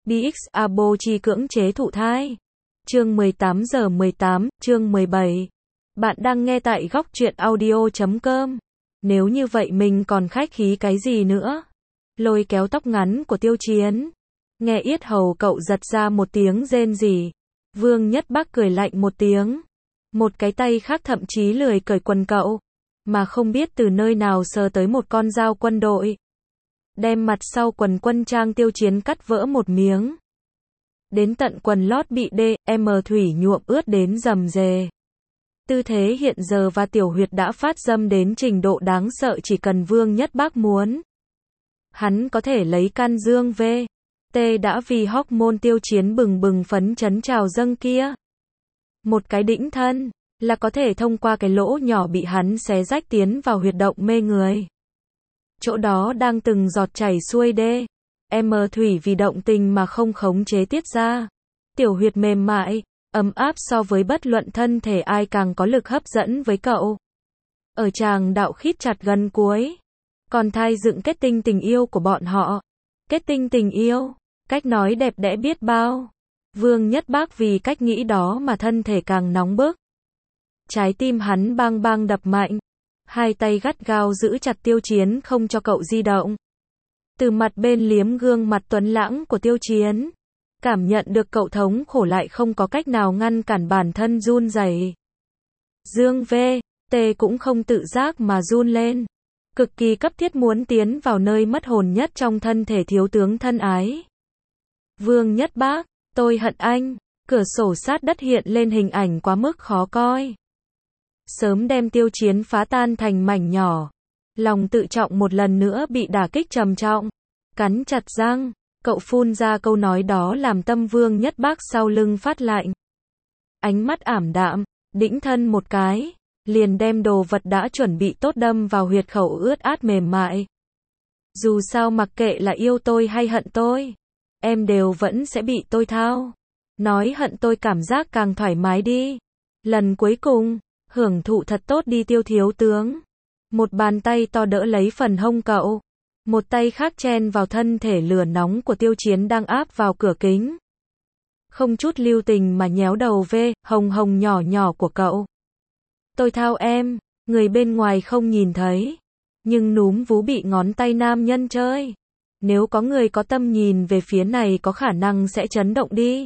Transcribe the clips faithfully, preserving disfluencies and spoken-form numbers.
đê ích Abo chi cưỡng chế thụ thai. Chương mười tám giờ mười tám, chương mười bảy. Bạn đang nghe tại góc truyện audio chấm com. Nếu như vậy mình còn khách khí cái gì nữa? Lôi kéo tóc ngắn của Tiêu Chiến. Nghe yết hầu cậu giật ra một tiếng rên rỉ. Vương Nhất Bắc cười lạnh một tiếng. Một cái tay khác thậm chí lười cởi quần cậu. Mà không biết từ nơi nào sờ tới một con dao quân đội. Đem mặt sau quần quân trang Tiêu Chiến cắt vỡ một miếng. Đến tận quần lót bị đê em thủy nhuộm ướt đến rầm rề. Tư thế hiện giờ và tiểu huyệt đã phát dâm đến trình độ đáng sợ, chỉ cần Vương Nhất Bắc muốn. Hắn có thể lấy can dương về. T đã vì hormone Tiêu Chiến bừng bừng phấn chấn trào dâng kia. Một cái đĩnh thân, là có thể thông qua cái lỗ nhỏ bị hắn xé rách tiến vào huyệt động mê người. Chỗ đó đang từng giọt chảy xuôi đê em thủy vì động tình mà không khống chế tiết ra. Tiểu huyệt mềm mại, ấm áp so với bất luận thân thể ai càng có lực hấp dẫn với cậu. Ở tràng đạo khít chặt gần cuối, còn thai dựng kết tinh tình yêu của bọn họ. Kết tinh tình yêu, cách nói đẹp đẽ biết bao. Vương Nhất Bắc vì cách nghĩ đó mà thân thể càng nóng bức. Trái tim hắn bang bang đập mạnh. Hai tay gắt gao giữ chặt Tiêu Chiến không cho cậu di động. Từ mặt bên liếm gương mặt tuấn lãng của Tiêu Chiến. Cảm nhận được cậu thống khổ lại không có cách nào ngăn cản bản thân run rẩy. Dương V, T cũng không tự giác mà run lên. Cực kỳ cấp thiết muốn tiến vào nơi mất hồn nhất trong thân thể thiếu tướng thân ái. Vương Nhất Bắc, tôi hận anh. Cửa sổ sát đất hiện lên hình ảnh quá mức khó coi. Sớm đem Tiêu Chiến phá tan thành mảnh nhỏ. Lòng tự trọng một lần nữa bị đả kích trầm trọng. Cắn chặt răng, cậu phun ra câu nói đó làm tâm Vương Nhất Bắc sau lưng phát lạnh. Ánh mắt ảm đạm, đĩnh thân một cái, liền đem đồ vật đã chuẩn bị tốt đâm vào huyệt khẩu ướt át mềm mại. Dù sao mặc kệ là yêu tôi hay hận tôi, em đều vẫn sẽ bị tôi thao. Nói hận tôi cảm giác càng thoải mái đi. Lần cuối cùng, hưởng thụ thật tốt đi Tiêu thiếu tướng. Một bàn tay to đỡ lấy phần hông cậu. Một tay khác chen vào thân thể lửa nóng của Tiêu Chiến đang áp vào cửa kính. Không chút lưu tình mà nhéo đầu về, hồng hồng nhỏ nhỏ của cậu. Tôi thao em, người bên ngoài không nhìn thấy. Nhưng núm vú bị ngón tay nam nhân chơi. Nếu có người có tâm nhìn về phía này có khả năng sẽ chấn động đi.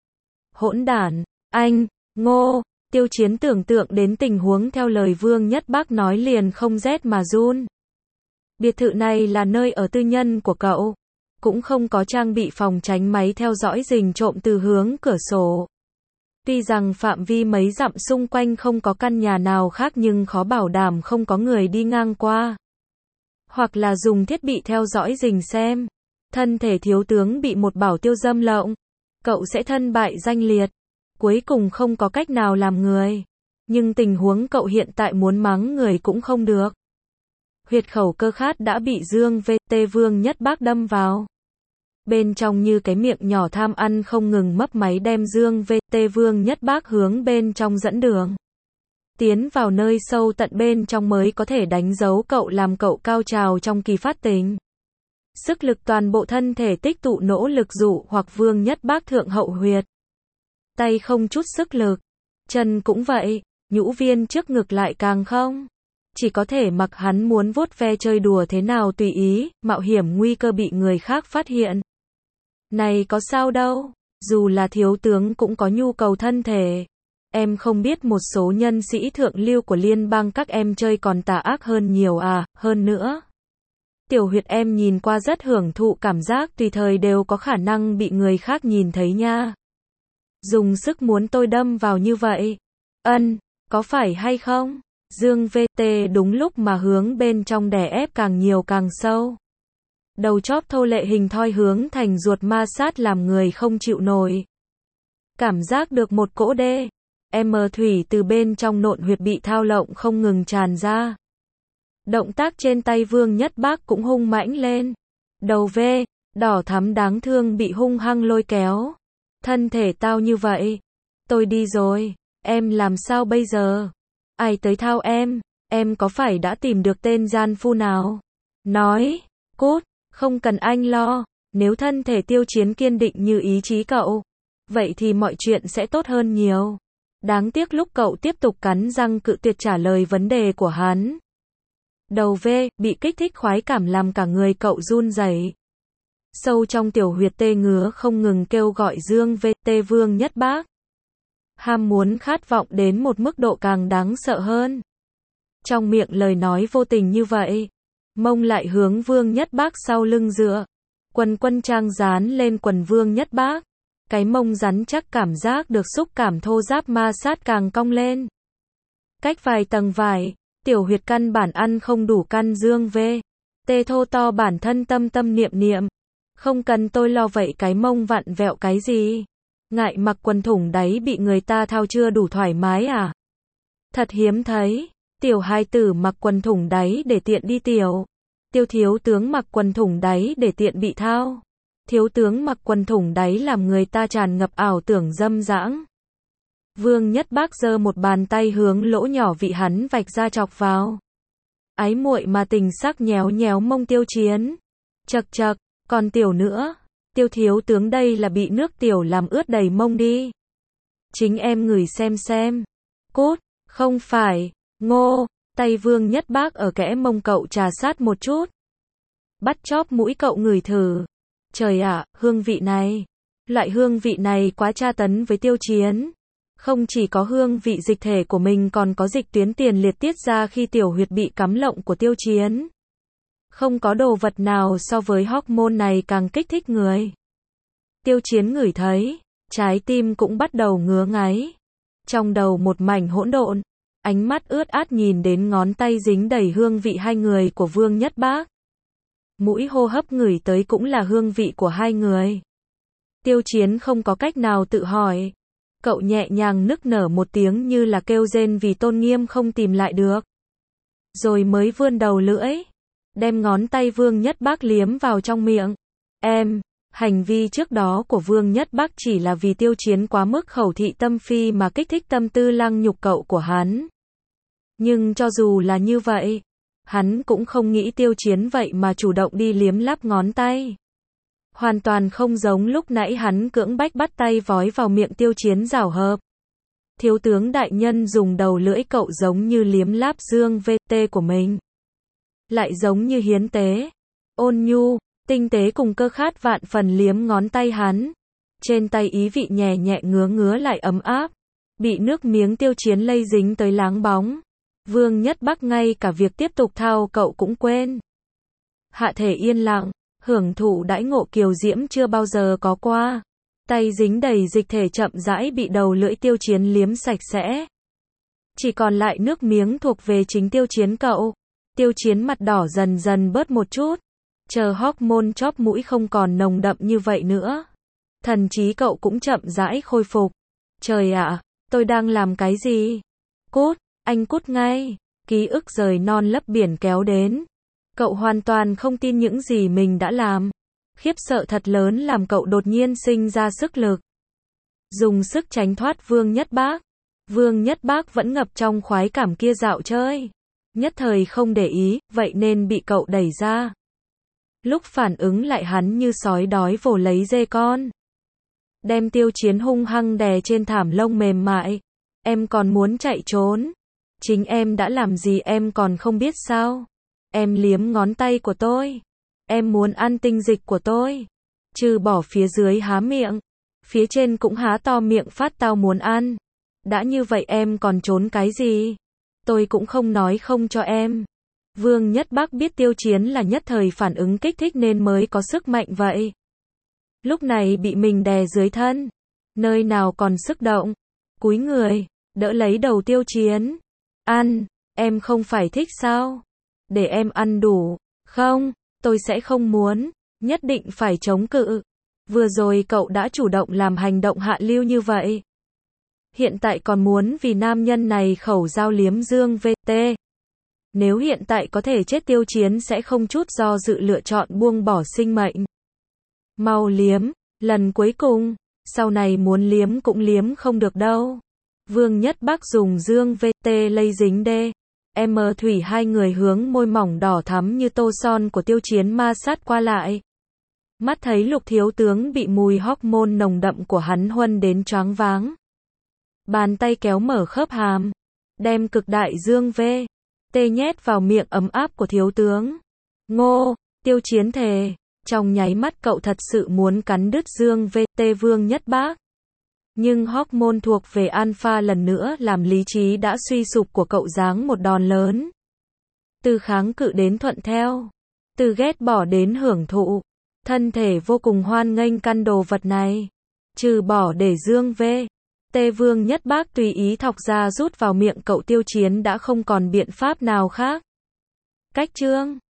Hỗn đản, anh, ngô. Tiêu Chiến tưởng tượng đến tình huống theo lời Vương Nhất Bắc nói liền không rét mà run. Biệt thự này là nơi ở tư nhân của cậu. Cũng không có trang bị phòng tránh máy theo dõi rình trộm từ hướng cửa sổ. Tuy rằng phạm vi mấy dặm xung quanh không có căn nhà nào khác nhưng khó bảo đảm không có người đi ngang qua. Hoặc là dùng thiết bị theo dõi rình xem. Thân thể thiếu tướng bị một bảo tiêu dâm lộng. Cậu sẽ thân bại danh liệt. Cuối cùng không có cách nào làm người. Nhưng tình huống cậu hiện tại muốn mắng người cũng không được. Huyệt khẩu cơ khát đã bị Dương V T Vương Nhất Bắc đâm vào. Bên trong như cái miệng nhỏ tham ăn không ngừng mấp máy đem Dương V T Vương Nhất Bắc hướng bên trong dẫn đường. Tiến vào nơi sâu tận bên trong mới có thể đánh dấu cậu làm cậu cao trào trong kỳ phát tình. Sức lực toàn bộ thân thể tích tụ nỗ lực dụ hoặc Vương Nhất Bắc thượng hậu huyệt. Tay không chút sức lực. Chân cũng vậy, nhũ viên trước ngực lại càng không. Chỉ có thể mặc hắn muốn vuốt ve chơi đùa thế nào tùy ý, mạo hiểm nguy cơ bị người khác phát hiện. Này có sao đâu, dù là thiếu tướng cũng có nhu cầu thân thể. Em không biết một số nhân sĩ thượng lưu của liên bang các em chơi còn tà ác hơn nhiều à, hơn nữa. Tiểu huyệt em nhìn qua rất hưởng thụ cảm giác tùy thời đều có khả năng bị người khác nhìn thấy nha. Dùng sức muốn tôi đâm vào như vậy. Ân, có phải hay không? Dương V T đúng lúc mà hướng bên trong đè ép càng nhiều càng sâu. Đầu chóp thô lệ hình thoi hướng thành ruột ma sát làm người không chịu nổi. Cảm giác được một cỗ đê em thủy từ bên trong nộn huyệt bị thao lộng không ngừng tràn ra. Động tác trên tay Vương Nhất Bắc cũng hung mãnh lên. Đầu V, đỏ thắm đáng thương bị hung hăng lôi kéo. Thân thể tao như vậy. Tôi đi rồi, em làm sao bây giờ? Ai tới thao em? Em có phải đã tìm được tên gian phu nào? Nói, cút, không cần anh lo. Nếu thân thể Tiêu Chiến kiên định như ý chí cậu, vậy thì mọi chuyện sẽ tốt hơn nhiều. Đáng tiếc lúc cậu tiếp tục cắn răng cự tuyệt trả lời vấn đề của hắn. Đầu V, bị kích thích khoái cảm làm cả người cậu run rẩy. Sâu trong tiểu huyệt tê ngứa không ngừng kêu gọi Dương V, Tê Vương Nhất Bác. Ham muốn khát vọng đến một mức độ càng đáng sợ hơn. Trong miệng lời nói vô tình như vậy, mông lại hướng Vương Nhất Bác sau lưng dựa. Quần quân trang dán lên quần Vương Nhất Bác. Cái mông rắn chắc cảm giác được xúc cảm thô ráp ma sát càng cong lên. Cách vài tầng vải, tiểu huyệt căn bản ăn không đủ căn Dương V. Tê thô to bản thân tâm tâm niệm niệm. Không cần tôi lo vậy cái mông vặn vẹo cái gì. Ngại mặc quần thủng đáy bị người ta thao chưa đủ thoải mái à? Thật hiếm thấy, tiểu hài tử mặc quần thủng đáy để tiện đi tiểu. Tiêu thiếu tướng mặc quần thủng đáy để tiện bị thao. Thiếu tướng mặc quần thủng đáy làm người ta tràn ngập ảo tưởng dâm dãng. Vương Nhất Bác giơ một bàn tay hướng lỗ nhỏ vị hắn vạch ra chọc vào. Ái muội mà tình sắc nhéo nhéo mông Tiêu Chiến. Chậc chậc, còn tiểu nữa. Tiêu thiếu tướng đây là bị nước tiểu làm ướt đầy mông đi. Chính em ngửi xem xem. Cút, không phải, ngô, tay Vương Nhất Bác ở kẽ mông cậu trà sát một chút. Bắt chóp mũi cậu ngửi thử. Trời ạ, hương vị này. Loại hương vị này quá tra tấn với Tiêu Chiến. Không chỉ có hương vị dịch thể của mình còn có dịch tuyến tiền liệt tiết ra khi tiểu huyệt bị cắm lộng của Tiêu Chiến. Không có đồ vật nào so với hormone này càng kích thích người. Tiêu Chiến ngửi thấy, trái tim cũng bắt đầu ngứa ngáy. Trong đầu một mảnh hỗn độn, ánh mắt ướt át nhìn đến ngón tay dính đầy hương vị hai người của Vương Nhất Bác. Mũi hô hấp ngửi tới cũng là hương vị của hai người. Tiêu Chiến không có cách nào tự hỏi. Cậu nhẹ nhàng nức nở một tiếng như là kêu rên vì tôn nghiêm không tìm lại được. Rồi mới vươn đầu lưỡi, đem ngón tay Vương Nhất Bác liếm vào trong miệng. Em, hành vi trước đó của Vương Nhất Bác chỉ là vì Tiêu Chiến quá mức khẩu thị tâm phi mà kích thích tâm tư lăng nhục cậu của hắn. Nhưng cho dù là như vậy, hắn cũng không nghĩ Tiêu Chiến vậy mà chủ động đi liếm láp ngón tay. Hoàn toàn không giống lúc nãy hắn cưỡng bách bắt tay vói vào miệng Tiêu Chiến giảo hợp. Thiếu tướng đại nhân dùng đầu lưỡi cậu giống như liếm láp Dương V T của mình. Lại giống như hiến tế, ôn nhu, tinh tế cùng cơ khát vạn phần liếm ngón tay hắn. Trên tay ý vị nhẹ nhẹ ngứa ngứa lại ấm áp. Bị nước miếng Tiêu Chiến lây dính tới láng bóng. Vương Nhất Bác ngay cả việc tiếp tục thao cậu cũng quên. Hạ thể yên lặng, hưởng thụ đãi ngộ kiều diễm chưa bao giờ có qua. Tay dính đầy dịch thể chậm rãi bị đầu lưỡi Tiêu Chiến liếm sạch sẽ. Chỉ còn lại nước miếng thuộc về chính Tiêu Chiến cậu. Tiêu Chiến mặt đỏ dần dần bớt một chút. Chờ hormone chóp mũi không còn nồng đậm như vậy nữa. Thần trí cậu cũng chậm rãi khôi phục. Trời ạ, tôi đang làm cái gì? Cút, anh cút ngay. Ký ức rời non lấp biển kéo đến. Cậu hoàn toàn không tin những gì mình đã làm. Khiếp sợ thật lớn làm cậu đột nhiên sinh ra sức lực. Dùng sức tránh thoát Vương Nhất Bác. Vương Nhất Bác vẫn ngập trong khoái cảm kia dạo chơi. Nhất thời không để ý, vậy nên bị cậu đẩy ra. Lúc phản ứng lại hắn như sói đói vồ lấy dê con. Đem Tiêu Chiến hung hăng đè trên thảm lông mềm mại. Em còn muốn chạy trốn. Chính em đã làm gì em còn không biết sao? Em liếm ngón tay của tôi. Em muốn ăn tinh dịch của tôi. Trừ bỏ phía dưới há miệng. Phía trên cũng há to miệng phát tao muốn ăn. Đã như vậy em còn trốn cái gì? Tôi cũng không nói không cho em. Vương Nhất Bác biết Tiêu Chiến là nhất thời phản ứng kích thích nên mới có sức mạnh vậy. Lúc này bị mình đè dưới thân. Nơi nào còn sức động. Cúi người, đỡ lấy đầu Tiêu Chiến. Ăn, em không phải thích sao? Để em ăn đủ. Không, tôi sẽ không muốn. Nhất định phải chống cự. Vừa rồi cậu đã chủ động làm hành động hạ lưu như vậy. Hiện tại còn muốn vì nam nhân này khẩu giao liếm Dương V T. Nếu hiện tại có thể chết Tiêu Chiến sẽ không chút do dự lựa chọn buông bỏ sinh mệnh. Mau liếm, lần cuối cùng, sau này muốn liếm cũng liếm không được đâu. Vương Nhất Bác dùng Dương V T lây dính D. M thủy hai người hướng môi mỏng đỏ thắm như tô son của Tiêu Chiến ma sát qua lại. Mắt thấy Lục thiếu tướng bị mùi hormone nồng đậm của hắn huân đến choáng váng. Bàn tay kéo mở khớp hàm, đem cực đại dương vê tê nhét vào miệng ấm áp của thiếu tướng. Ngô, Tiêu Chiến thề, trong nháy mắt cậu thật sự muốn cắn đứt dương vê tê Vương Nhất Bác. Nhưng hormone thuộc về alpha lần nữa làm lý trí đã suy sụp của cậu giáng một đòn lớn. Từ kháng cự đến thuận theo, từ ghét bỏ đến hưởng thụ, thân thể vô cùng hoan nghênh căn đồ vật này. Trừ bỏ để dương vê tê Vương Nhất Bác tùy ý thọc ra rút vào miệng cậu Tiêu Chiến đã không còn biện pháp nào khác. Cách chương